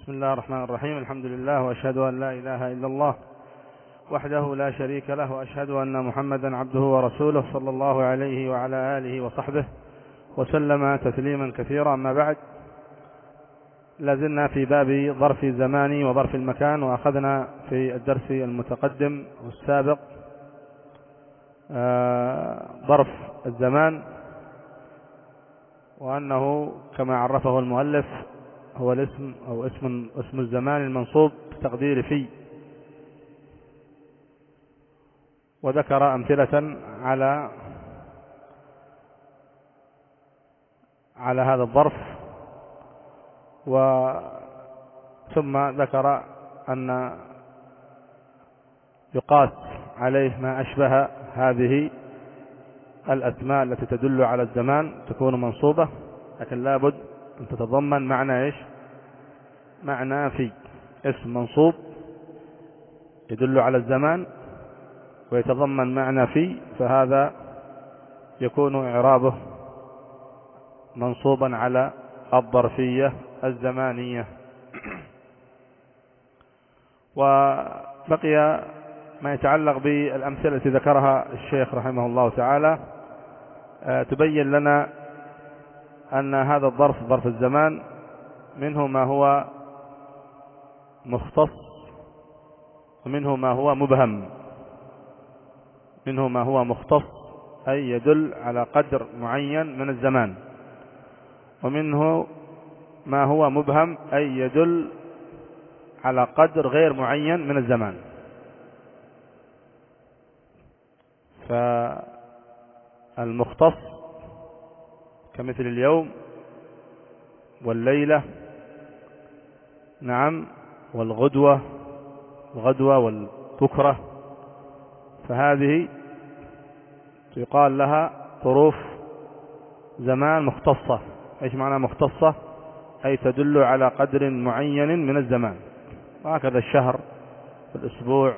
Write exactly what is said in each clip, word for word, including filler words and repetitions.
بسم الله الرحمن الرحيم. الحمد لله، وأشهد أن لا إله إلا الله وحده لا شريك له، وأشهد أن محمدا عبده ورسوله صلى الله عليه وعلى آله وصحبه وسلم تسليما كثيرا. أما بعد، لازلنا في باب ظرف الزمان وظرف المكان، وأخذنا في الدرس المتقدم والسابق ظرف الزمان، وأنه كما عرفه المؤلف هو الاسم أو اسم اسم الزمان المنصوب بتقدير في، وذكر أمثلة على على هذا الظرف، وثم ذكر أن يقاس عليه ما أشبه هذه الأسماء التي تدل على الزمان تكون منصوبة، لكن لابد أن تتضمن معنى إيش؟ معنى في. اسم منصوب يدل على الزمان ويتضمن معنى في، فهذا يكون إعرابه منصوبا على الظرفية الزمانية. وبقي ما يتعلق بالأمثلة التي ذكرها الشيخ رحمه الله تعالى، تبين لنا أن هذا الظرف ظرف الزمان منه ما هو مختص ومنه ما هو مبهم. منه ما هو مختص أي يدل على قدر معين من الزمان، ومنه ما هو مبهم أي يدل على قدر غير معين من الزمان. فالمختص كمثل اليوم والليلة، نعم، والغدوة الغدوة والبكرة، فهذه يقال لها ظروف زمان مختصة. ايش معنى مختصة؟ اي تدل على قدر معين من الزمان. وهكذا الشهر والاسبوع،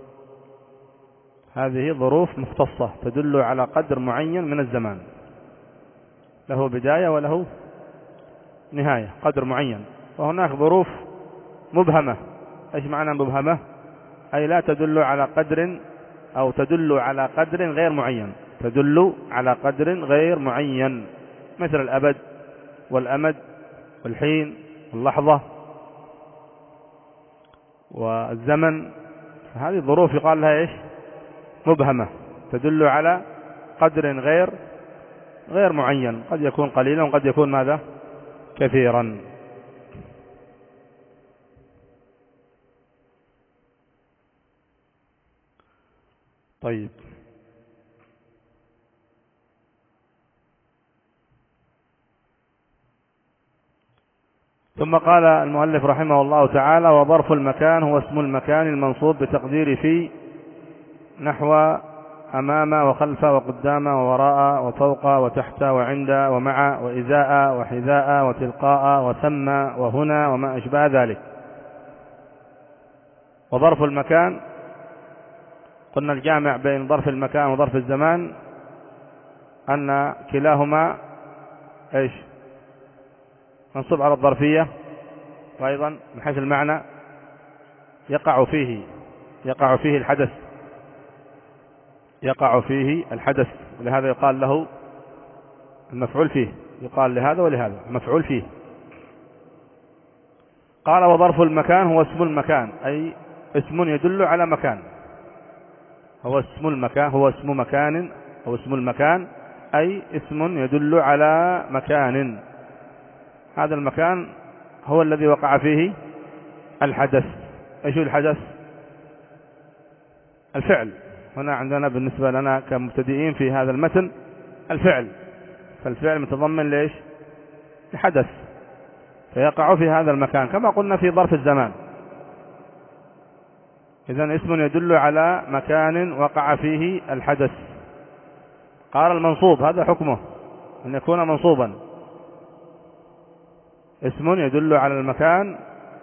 هذه ظروف مختصة تدل على قدر معين من الزمان، له بداية وله نهاية، قدر معين. وهناك ظروف مبهمة. ايش معنى مبهمة؟ اي لا تدل على قدر، او تدل على قدر غير معين، تدل على قدر غير معين، مثل الابد والامد والحين واللحظة والزمن. هذه الظروف يقال لها ايش؟ مبهمة، تدل على قدر غير غير معين، قد يكون قليلا وقد يكون ماذا؟ كثيرا. طيب، ثم قال المؤلف رحمه الله تعالى: وظرف المكان هو اسم المكان المنصوب بتقدير في، نحو أمام وخلف وقدام ووراء وفوق وتحت وعند ومع وإزاء وحذاء وتلقاء وثم وهنا وما أشبه ذلك. وظرف المكان، قلنا الجامع بين ظرف المكان وظرف الزمان أن كلاهما إيش؟ منصوب على الظرفية، وأيضا من حيث المعنى يقع فيه يقع فيه الحدث يقع فيه الحدث ولهذا يقال له المفعول فيه، يقال لهذا ولهذا مفعول فيه. قال: وظرف المكان هو اسم المكان، أي اسم يدل على مكان. هو اسم المكان هو اسم مكان أو اسم المكان أي اسم يدل على مكان. هذا المكان هو الذي وقع فيه الحدث. ايش الحدث؟ الفعل. هنا عندنا بالنسبة لنا كمبتدئين في هذا المتن الفعل، فالفعل متضمن ليش؟ الحدث، فيقع في هذا المكان كما قلنا في ظرف الزمان. إذن اسم يدل على مكان وقع فيه الحدث. قال: المنصوب هذا حكمه أن يكون منصوبا، اسم يدل على المكان،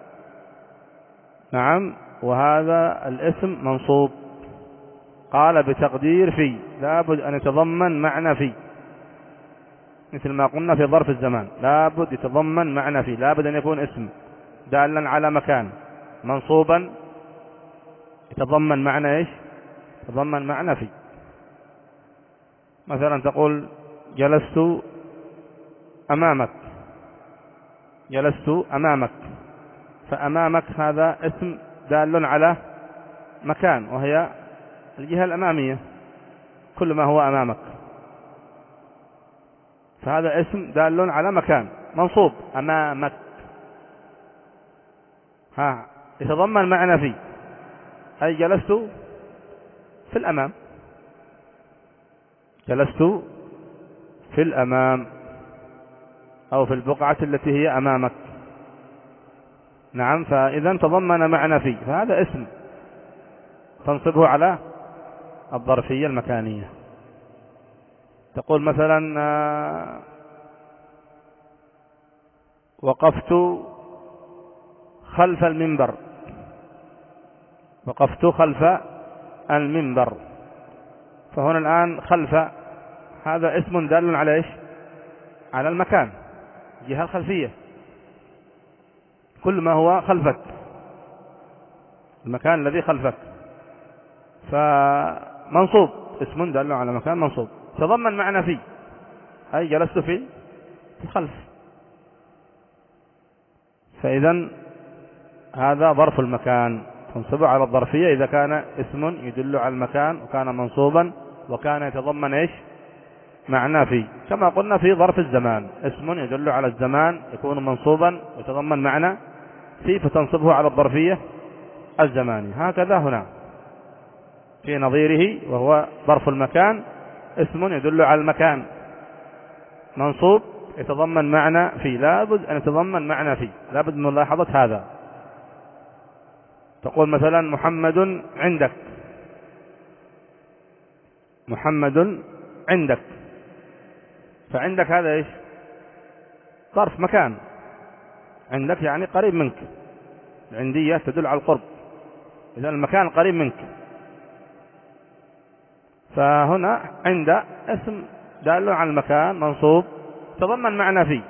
نعم، وهذا الاسم منصوب. قال: بتقدير في، لابد أن يتضمن معنى في، مثل ما قلنا في ظرف الزمان، لابد يتضمن معنى في، لابد أن يكون اسم دالا على مكان منصوبا يتضمن معنى إيش؟ يتضمن معنى في. مثلا تقول جلست أمامك، جلست أمامك، فأمامك هذا اسم دال على مكان وهي الجهة الأمامية، كل ما هو أمامك، فهذا اسم دال على مكان منصوب أمامك، ها يتضمن معنى في، أي جلست في الأمام، جلست في الأمام أو في البقعة التي هي أمامك. نعم، فإذا تضمن معنى في، فهذا اسم تنصبه على الظرفية المكانية. تقول مثلا وقفت خلف المنبر، وقفت خلف المنبر، فهنا الآن خلف هذا اسم دال على إيش؟ على المكان، الجهة الخلفية، كل ما هو خلفك، المكان الذي خلفك، فمنصوب، اسم دال على مكان منصوب تضمن معنى في، أي جلست في الخلف. فإذا هذا ظرف المكان تنصبه على الظرفية إذا كان اسم يدل على المكان وكان منصوبا وكان يتضمن إيش؟ معنى في. كما قلنا في ظرف الزمان اسم يدل على الزمان يكون منصوبا ويتضمن معنى في، فتنصبه على الظرفية الزمانية. هكذا هنا في نظيره وهو ظرف المكان، اسم يدل على المكان منصوب يتضمن معنى في، لابد أن يتضمن معنى في، لابد من ملاحظة هذا. تقول مثلا محمد عندك، محمد عندك، فعندك هذا إيش؟ ظرف مكان، عندك يعني قريب منك، العندية تدل على القرب، إذا المكان قريب منك، فهنا عند اسم دال على المكان منصوب تضمن معنى في،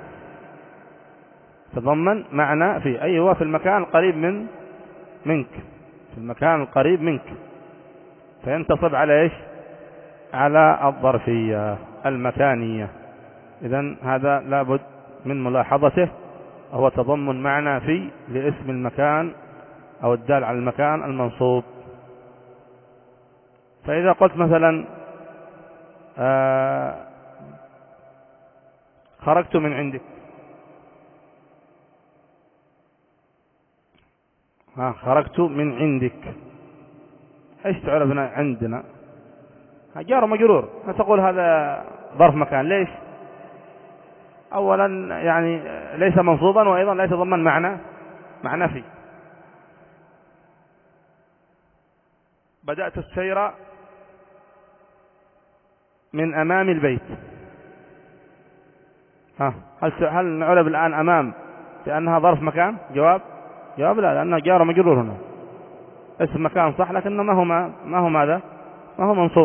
تضمن معنى في، أي هو في المكان القريب من منك، في المكان القريب منك، فينتصب على إيش؟ على الظرفية المكانية. إذن هذا لابد من ملاحظته، وهو تضمن معنى في لاسم المكان أو الدال على المكان المنصوب. فإذا قلت مثلا آه خرجت من عندك، ها خرجت من عندك، ايش تعرفنا عندنا؟ جار ومجرور، تقول هذا ظرف مكان، ليش؟ اولا يعني ليس منصوبا، وايضا لا يتضمن معنى معنى في. بدأت السير من امام البيت، ها هل هل نعرف الان امام لانها ظرف مكان؟ جواب جواب لا، لانه جار ومجرور هنا، اسم مكان صح لكنه ما هو ما, ما هو ماذا؟ ما هو منصوب،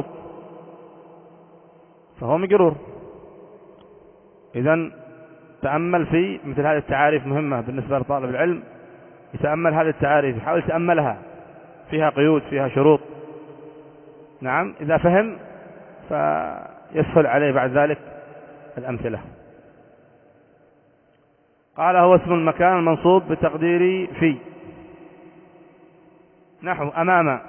فهو مجرور. إذن تأمل في مثل هذه التعاريف، مهمة بالنسبة لطالب العلم، يتأمل هذه التعاريف، يحاول يتأملها، فيها قيود، فيها شروط. نعم، إذا فهم فيسهل عليه بعد ذلك الأمثلة. قال هو اسم المكان المنصوب بتقدير في، نحو أمام.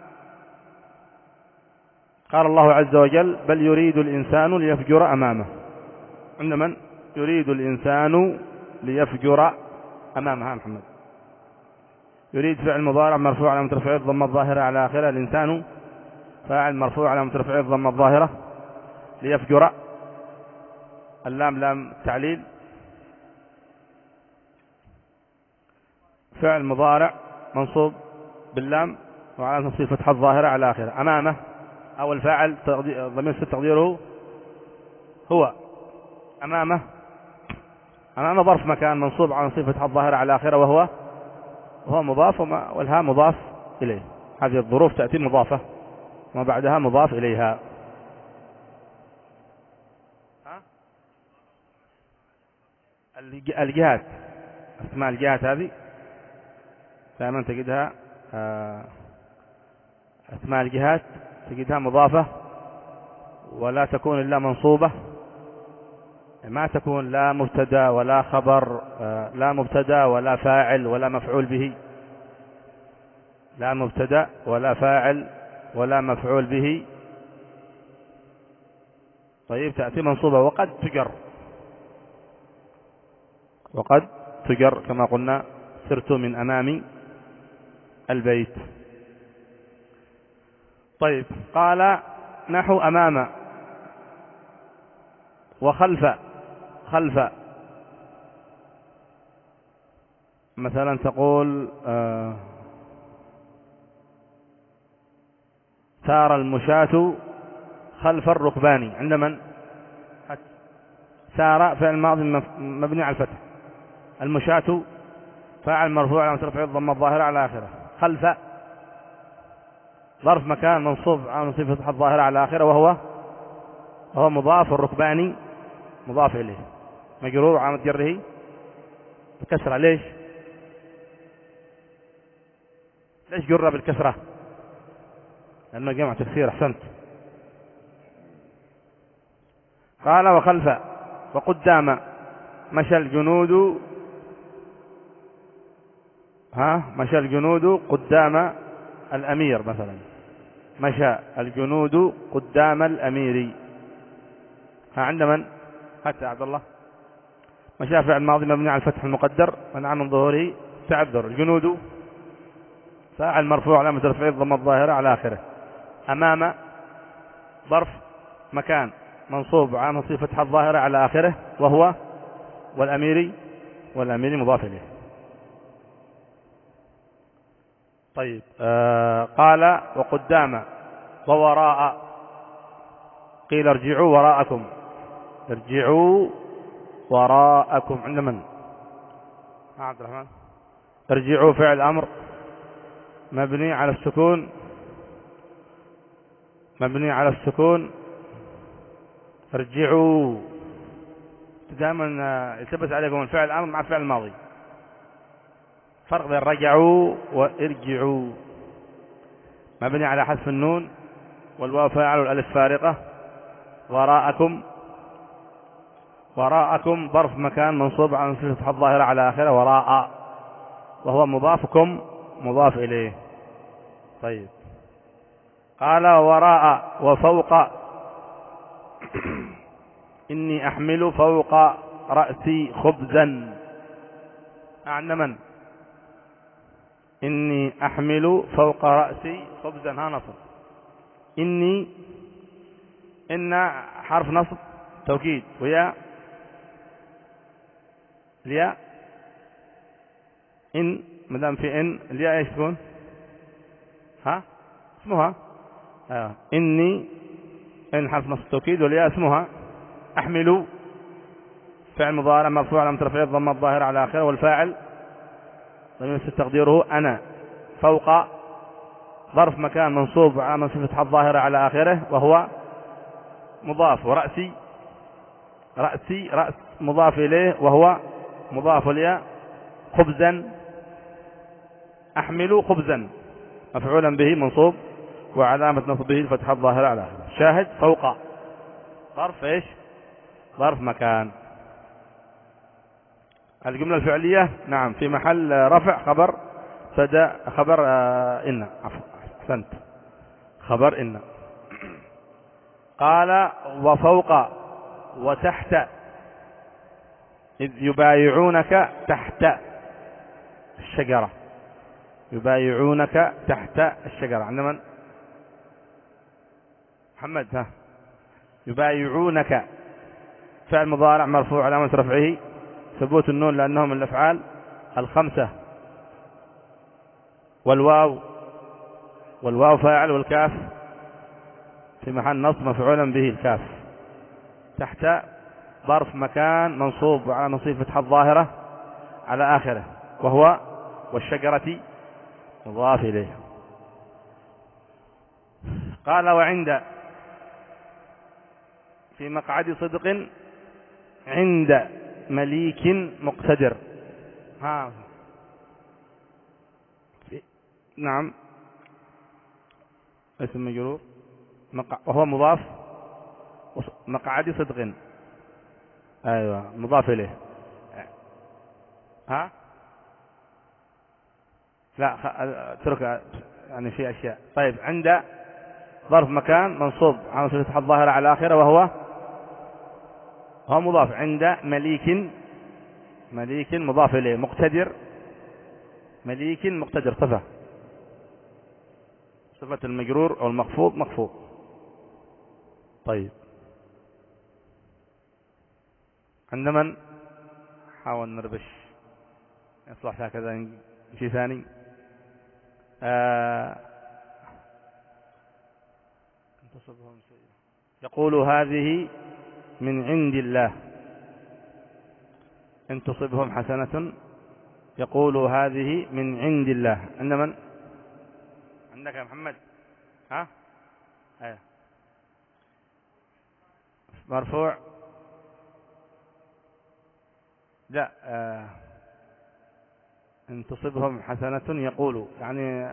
قال الله عز وجل بل يريد الإنسان ليفجر أمامه، عند من؟ يريد الإنسان ليفجر أمامه. محمد يريد فعل مضارع مرفوع على مترفعه الضمة الظاهرة على آخره، الإنسان فاعل مرفوع على مترفعه الضمة الظاهرة، ليفجر اللام لام التعليل، فعل مضارع منصوب باللام وعلى نصب فتحة الظاهرة على آخره. أمامه أو الفاعل ضمير ست تقديره هو، أمامه أمامه ظرف مكان منصوب على نصب فتحة الظاهرة على آخره، وهو وهو مضاف والها مضاف إليه. هذه الظروف تأتي مضافة وما بعدها مضاف إليها. الجهات، اسماء الجهات هذه دائما تجدها أسماء الجهات تجدها مضافة ولا تكون إلا منصوبة، ما تكون لا مبتدا ولا خبر، لا مبتدا ولا فاعل ولا مفعول به، لا مبتدا ولا فاعل ولا مفعول به. طيب تأتي منصوبة وقد تجر، وقد تجر كما قلنا سرت من أمام البيت. طيب قال نحو أمام وخلف. خلف مثلا تقول آه سار المشاة خلف الركبان. عند من؟ سار فعل ماضي مبني على الفتح، المشاة فاعل مرفوع على رفعه الضمة الظاهرة على آخره، خلف ظرف مكان منصوب على صفة الفتحة الظاهرة على آخره وهو وهو مضاف، الركباني مضاف إليه مجرور علامة جره بكسرة. ليش؟ ليش جر بالكسرة؟ لأنه جمع تكسير. أحسنت. قال وخلف وقدام مشى الجنود، ها مشى الجنود قدام الأمير مثلا، مشى الجنود قدام الأمير. ها عند من؟ حتى عبد الله مشى فعل ماضي مبني على الفتح المقدر منع من ظهوره تعذر، الجنود فاعل مرفوع علامة رفعه الضمة الظاهرة على آخره، أمام ظرف مكان منصوب علامة صفة الظاهرة على آخره وهو والأميري، والأميري مضاف إليه. طيب آه قال وقدام ووراء، قيل ارجعوا وراءكم، ارجعوا وراءكم. عند من؟ عبد الرحمن. ارجعوا فعل أمر مبني على السكون، مبني على السكون. ارجعوا دائما يلتبس عليكم الفعل الأمر مع الفعل الماضي، فرق بين رجعوا وارجعوا. مبني على حذف النون والواو فاعل والالف فارقة. وراءكم، وراءكم ظرف مكان منصوب على صفة الظاهرة على آخره وراء وهو مضافكم مضاف إليه. طيب قال وراء وفوق إني أحمل فوق رأسي خبزا. عند من؟ إني أحمل فوق رأسي خبزا. ها نصب. إني إن حرف نصب توكيد ويا الياء إن مدام في إن الياء إيش تكون؟ ها اسمها آه. إني إن حرف نصب توكيد والياء اسمها أحمل فعل مضارع مرفوع علامة رفعه الضمة الظاهرة على آخره والفاعل ضمير تقديره أنا. فوق ظرف مكان منصوب على صفة الظاهرة على آخره وهو مضاف. ورأسي رأسي رأس مضاف إليه وهو مضاف الياء. خبزا أحمل خبزا مفعولا به منصوب وعلامة نصبه الفتحة الظاهرة على آخره. شاهد فوق ظرف إيش؟ ظرف مكان. الجملة الفعلية نعم في محل رفع خبر فدا خبر آه إن عفوا أحسنت خبر إن. قال وفوق وتحت إذ يبايعونك تحت الشجرة، يبايعونك تحت الشجرة. عند من؟ محمد. ها يبايعونك فعل مضارع مرفوع علامة رفعه ثبوت النون لأنه من الأفعال الخمسة، والواو والواو فاعل والكاف في محل نصب مفعولا به الكاف. تحت ظرف مكان منصوب على نصيب فتحة الظاهرة على آخره وهو والشجرة مضاف إليه. قال وعند في مقعد صدق عند مليك مقتدر. ها نعم اسم مجرور مقع... وهو مضاف مقعد صدق. أيوة مضاف إليه. ها لا اترك يعني في أشياء. طيب عند ظرف مكان منصوب على صفة الظاهرة على آخره وهو هو مضاف. عند مليك مليك مضاف إليه. مقتدر مليك مقتدر صفة صفة المجرور أو المخفوض مخفوض. طيب عند من حاول نربش يصلح هكذا شيء ثاني. آه يقول هذه من عند الله إن تصبهم حسنة يقول هذه من عند الله. عند من؟ عندك يا محمد؟ ها ايه مرفوع لا آه. إن تصبهم حسنة يقول يعني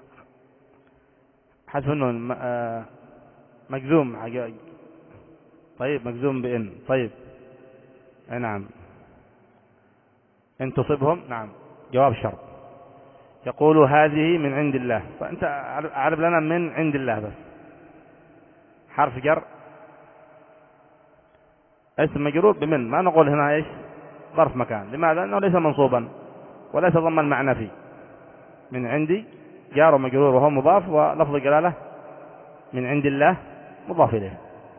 حذف النون آه. مجزوم. طيب مجزوم بإن. طيب نعم إن تصبهم نعم جواب شرط. يقول هذه من عند الله. فأنت أعرف لنا من عند الله بس حرف جر اسم مجرور بمن. ما نقول هنا إيش ظرف مكان. لماذا؟ أنه ليس منصوبا ولا يتضمن معنى فيه. من عندي جار ومجرور وهو مضاف ولفظ جلاله من عند الله مضاف إليه.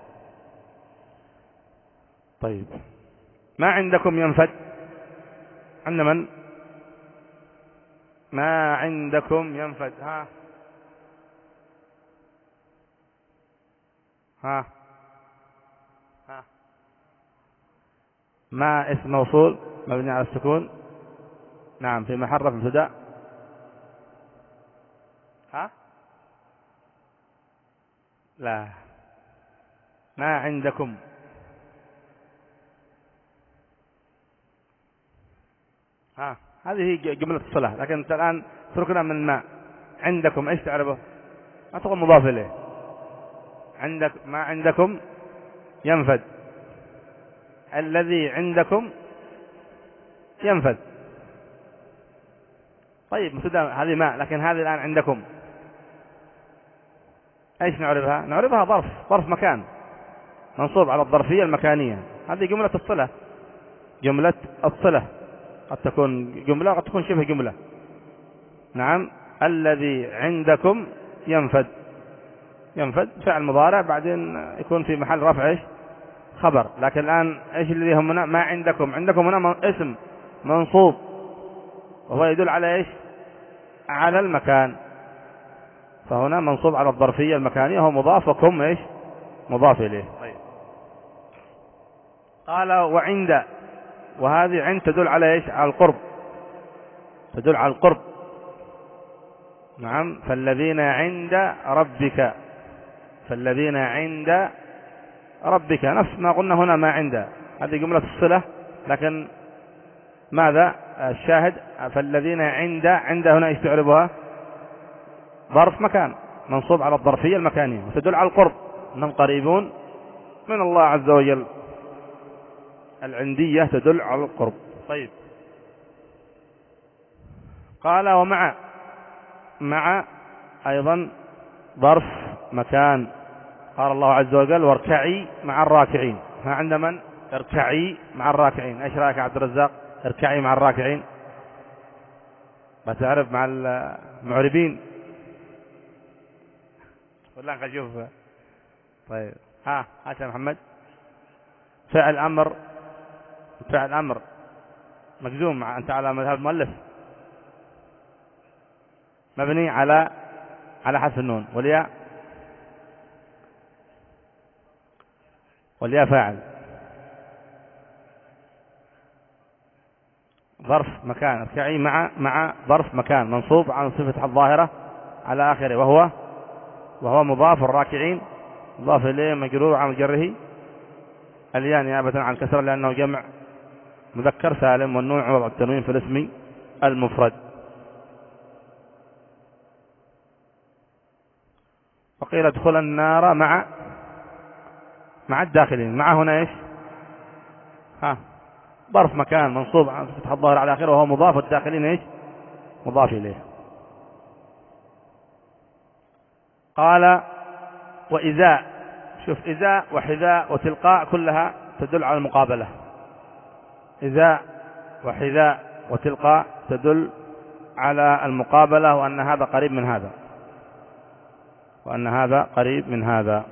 طيب ما عندكم ينفد. عند من؟ ما عندكم ينفد. ها ها ها ما اسم موصول مبني على السكون. نعم في محل رفع مبتدأ. ها لا ما عندكم ها هذه جملة الصلاة. لكن انت الآن تركنا من ما عندكم ايش تعرفه؟ ما تقول مضاف إليه. عندك ما عندكم ينفد. الذي عندكم ينفد. طيب مبتدأ هذه ما. لكن هذه الآن عندكم ايش نعرفها؟ نعرفها ظرف ظرف مكان منصوب على الظرفية المكانية. هذه جملة الصلة. جملة الصلة قد تكون جملة وقد تكون شبه جملة. نعم الذي عندكم ينفد. ينفد فعل مضارع بعدين يكون في محل رفع ايش خبر. لكن الآن ايش اللي يهمنا؟ ما عندكم. عندكم هنا اسم منصوب وهو يدل على ايش على المكان. فهنا منصوب على الظرفية المكانية هو مضاف وكم ايش مضاف إليه. طيب قال وعند. وهذه عند تدل على ايش على القرب. تدل على القرب. نعم فالذين عند ربك. فالذين عند ربك نفس ما قلنا هنا ما عند. هذه جملة الصلة. لكن ماذا الشاهد؟ فالذين عند. عند هنا ايش تعربها؟ ظرف مكان منصوب على الظرفية المكانية وتدل على القرب. انهم قريبون من الله عز وجل. العندية تدل على القرب. طيب قال ومع. مع أيضا ظرف مكان. قال الله عز وجل واركعي مع الراكعين. ما عند من؟ اركعي مع الراكعين. ايش رايك يا عبد الرزاق؟ اركعي مع الراكعين. بتعرف مع المعربين ولا نشوف؟ طيب ها هات يا محمد. فعل أمر. فعل أمر مجزوم مع أنت على مذهب المؤلف مبني على على حذف النون. والياء والياء فاعل. ظرف مكان. اركعي مع مع ظرف مكان منصوب عن صفة الظاهرة على آخره وهو وهو مضاف. الراكعين مضاف إليه مجرور عن جره الياء نيابة عن كسر لأنه جمع مذكر سالم والنون عوض التنوين في الاسم المفرد. قيل ادخل النار مع مع الداخلين. مع هنا ايش؟ ها ظرف مكان منصوب على فتح الظاهر على آخره وهو مضاف، والداخلين ايش؟ مضاف إليه. قال وإذا، شوف إذا وحذاء وتلقاء كلها تدل على المقابلة. إذا وحذاء وتلقاء تدل على المقابلة، وأن هذا قريب من هذا، وأن هذا قريب من هذا.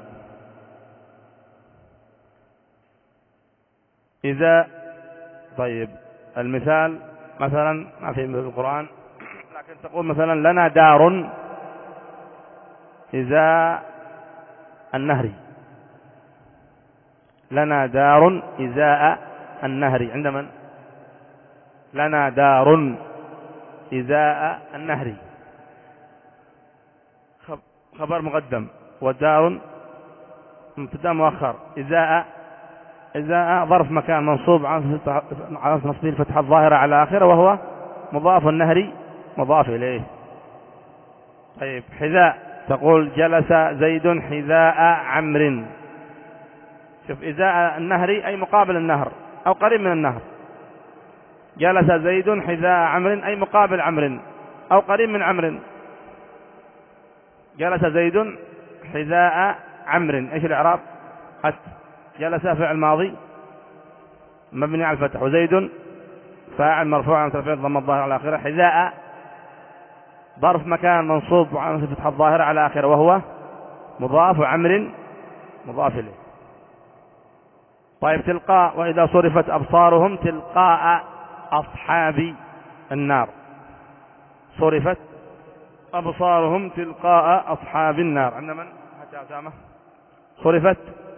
إذا، طيب المثال مثلا ما في القرآن، لكن تقول مثلا لنا دار إزاء النهر، لنا دار إزاء النهر. عند من؟ لنا دار إزاء النهر، خبر مقدم، والدار مبتدا مؤخر. إزاء، إزاء ظرف مكان منصوب على نصب الفتحة الظاهرة على آخره وهو مضاف، النهر مضاف إليه. طيب حذاء، تقول جلس زيد حذاء عمرو. شوف إزاء النهر أي مقابل النهر أو قريب من النهر. جلس زيد حذاء عمرو أي مقابل عمرو أو قريب من عمرو. جلس زيد حذاء عمرو، ايش الإعراب؟ حتى جلس فعل ماضي مبني على الفتح، وزيد فاعل مرفوع على ترفيع الضمة الظاهرة على آخره. حذاء ظرف مكان منصوب على الفتحة الظاهرة على آخره وهو مضاف، وعمر مضاف إليه. طيب تلقاء، وإذا صرفت أبصارهم تلقاء أصحاب النار. صرفت أبصارهم تلقاء أصحاب النار. عند من؟ حتى أسامة. صرفت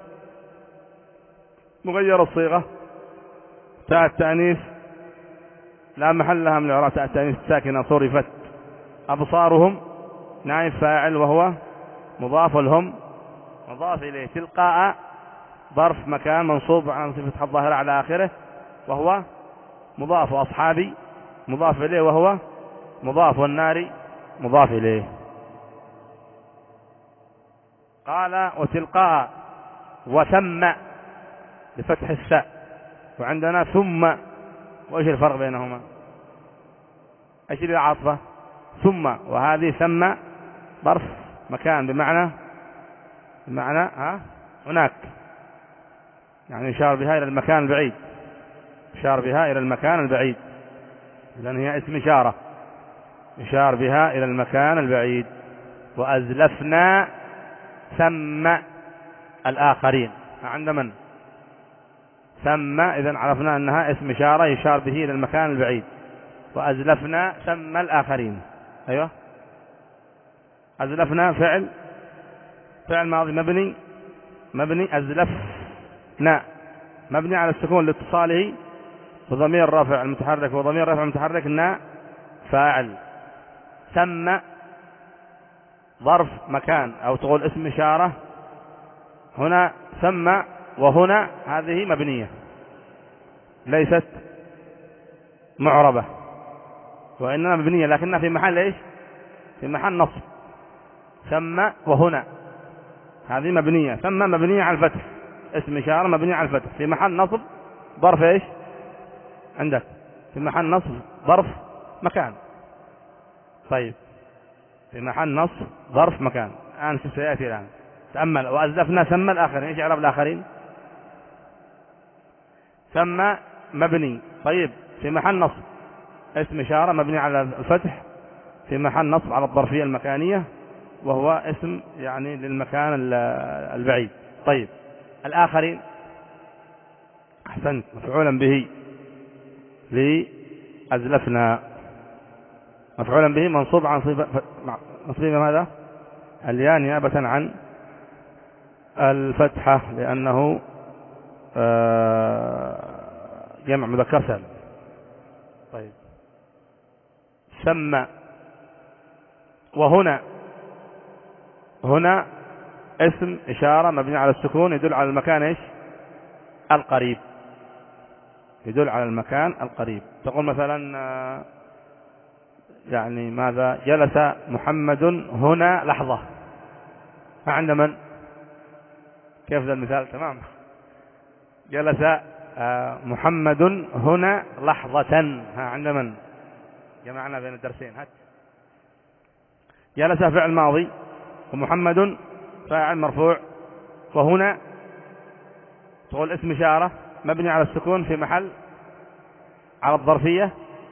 مغير الصيغة، تاء التأنيث لا محل لها من الإعراب، تاء التأنيث ساكنة. صرفت أبصارهم نائب فاعل وهو مضاف، لهم مضاف إليه. تلقاء ظرف مكان منصوب على فتحة الظاهرة على آخره وهو مضاف، وأصحابي مضاف إليه وهو مضاف، والنار مضاف إليه. قال وتلقاء وثم بفتح الثاء، وعندنا ثم، وإيش الفرق بينهما؟ إيش اللي عاطفة؟ ثم، وهذه ثم ظرف مكان بمعنى بمعنى ها هناك، يعني يشار بها إلى المكان البعيد، يشار بها إلى المكان البعيد، لأن هي اسم إشارة يشار بها إلى المكان البعيد. وأزلفنا ثم الآخرين. عند من؟ ثم، إذن عرفنا أنها اسم إشارة يشار به إلى المكان البعيد. وأزلفنا ثم الآخرين. أيوة، أزلفنا فعل فعل ماضي مبني مبني أزلفنا مبني على السكون لاتصاله بضمير رفع المتحرك، وضمير رفع المتحرك نا فاعل. ثم ظرف مكان أو تقول اسم إشارة. هنا ثم وهنا هذه مبنية ليست معربة، وإنما مبنية لكنها في محل إيش؟ في محل نصب. ثم وهنا هذه مبنية، ثم مبنية على الفتح، اسم إشارة مبنية على الفتح في محل نصب ظرف إيش؟ عندك في محل نصب ظرف مكان. طيب في محل نصب ظرف مكان. الآن شوف سيأتي الآن تأمل. وأزلفنا ثم الآخرين، إيش إعراب الآخرين؟ ثم مبني، طيب في محل نصب اسم إشارة مبني على الفتح في محل نصب على الظرفية المكانية، وهو اسم يعني للمكان البعيد. طيب الآخرين، أحسنت، مفعولا به لأزلفنا، مفعولا به منصوب عن نصيب ماذا؟ الياء نيابة عن الفتحة، لأنه جمع مذكر سالم. طيب ثم وهنا، هنا اسم إشارة مبني على السكون يدل على المكان إيش؟ القريب، يدل على المكان القريب. تقول مثلا يعني ماذا؟ جلس محمد هنا لحظة. عند من؟ كيف ذا المثال؟ تمام. جلس محمد هنا لحظة. ها عند من؟ جمعنا بين الدرسين. هات. جلس فعل ماضي ومحمد فاعل مرفوع، وهنا تقول اسم إشارة مبني على السكون في محل على الظرفية،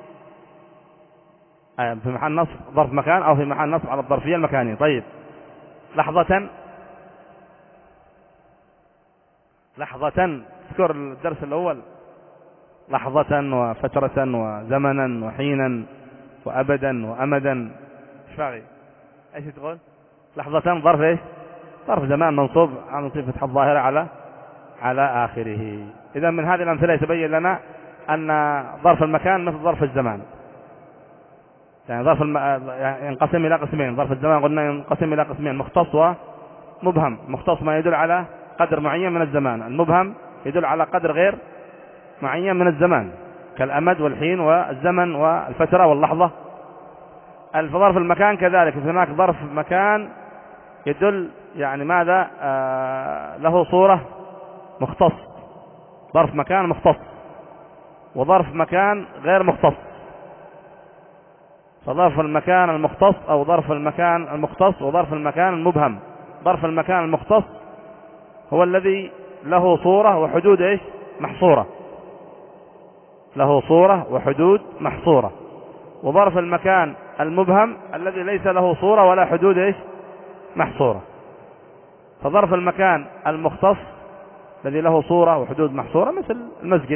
في محل نصب ظرف مكان أو في محل نصب على الظرفية المكانية. طيب لحظة، لحظة اذكر الدرس الأول، لحظة وفترة وزمنا وحينا وأبدا وأمدا. ايش باغي؟ ايش تقول؟ لحظة ظرف ايش؟ ظرف زمان منصوب على نصيب فتح الظاهرة على على آخره. إذا من هذه الأمثلة يتبين لنا أن ظرف المكان مثل ظرف الزمان، يعني ظرف الم... ينقسم إلى قسمين. ظرف الزمان قلنا ينقسم إلى قسمين، مختص ومبهم. مختص ما يدل على قدر معين من الزمان، المبهم يدل على قدر غير معين من الزمان كالأمد والحين والزمن والفترة واللحظة. ظرف المكان كذلك، هناك ظرف مكان يدل يعني ماذا؟ آه له صورة مختص، ظرف مكان مختص، وظرف مكان غير مختص. فظرف المكان المختص أو ظرف المكان المختص وظرف المكان المبهم. ظرف المكان المختص هو الذي له صورة وحدود ايش؟ محصورة، له صورة وحدود محصورة. وظرف المكان المبهم الذي ليس له صورة ولا حدود ايش؟ محصورة. فظرف المكان المختص الذي له صورة وحدود محصورة مثل المسجد،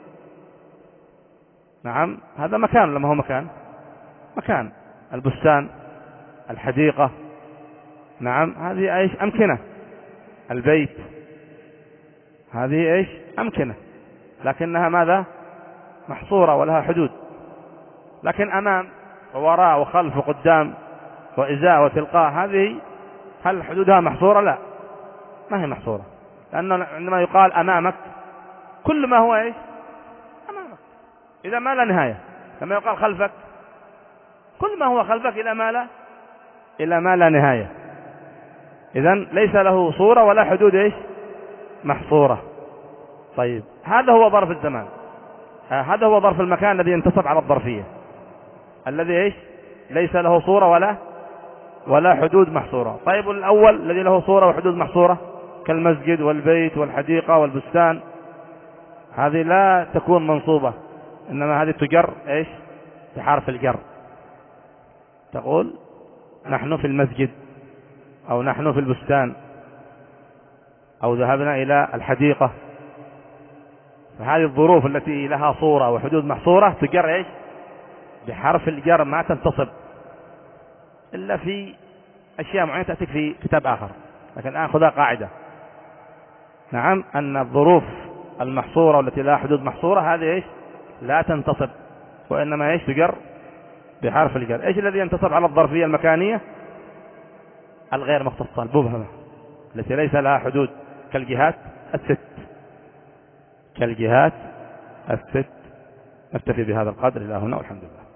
نعم هذا مكان لما هو مكان مكان. البستان، الحديقة، نعم هذه ايش؟ أمكنة. البيت هذه ايش؟ أمكنة، لكنها ماذا؟ محصورة ولها حدود. لكن أمام ووراء وخلف وقدام وإزاء وتلقاء هذه هل حدودها محصورة؟ لا، ما هي محصورة، لأنه عندما يقال أمامك كل ما هو ايش؟ أمامك، إذا ما لا نهاية. لما يقال خلفك كل ما هو خلفك إلى ما لا إلى ما لا نهاية. إذن ليس له صورة ولا حدود ايش؟ محصورة. طيب هذا هو ظرف الزمان، هذا هو ظرف المكان الذي ينتصب على الظرفية، الذي ايش؟ ليس له صورة ولا ولا حدود محصورة. طيب الأول الذي له صورة وحدود محصورة كالمسجد والبيت والحديقة والبستان، هذه لا تكون منصوبة، إنما هذه تجر ايش؟ بحرف الجر. تقول نحن في المسجد، أو نحن في البستان، أو ذهبنا إلى الحديقة. فهذه الظروف التي لها صورة وحدود محصورة تجر ايش؟ بحرف الجر، ما تنتصب إلا في أشياء معينة تأتي في كتاب آخر، لكن الآن خذها قاعدة، نعم أن الظروف المحصورة والتي لها حدود محصورة هذه ايش؟ لا تنتصب، وإنما ايش؟ تجر بحرف الجر. ايش الذي ينتصب على الظرفية المكانية؟ الغير مختصة المبهمة التي ليس لها حدود، كالجهات الست، كالجهات الست. نكتفي بهذا القدر إلى هنا والحمد لله.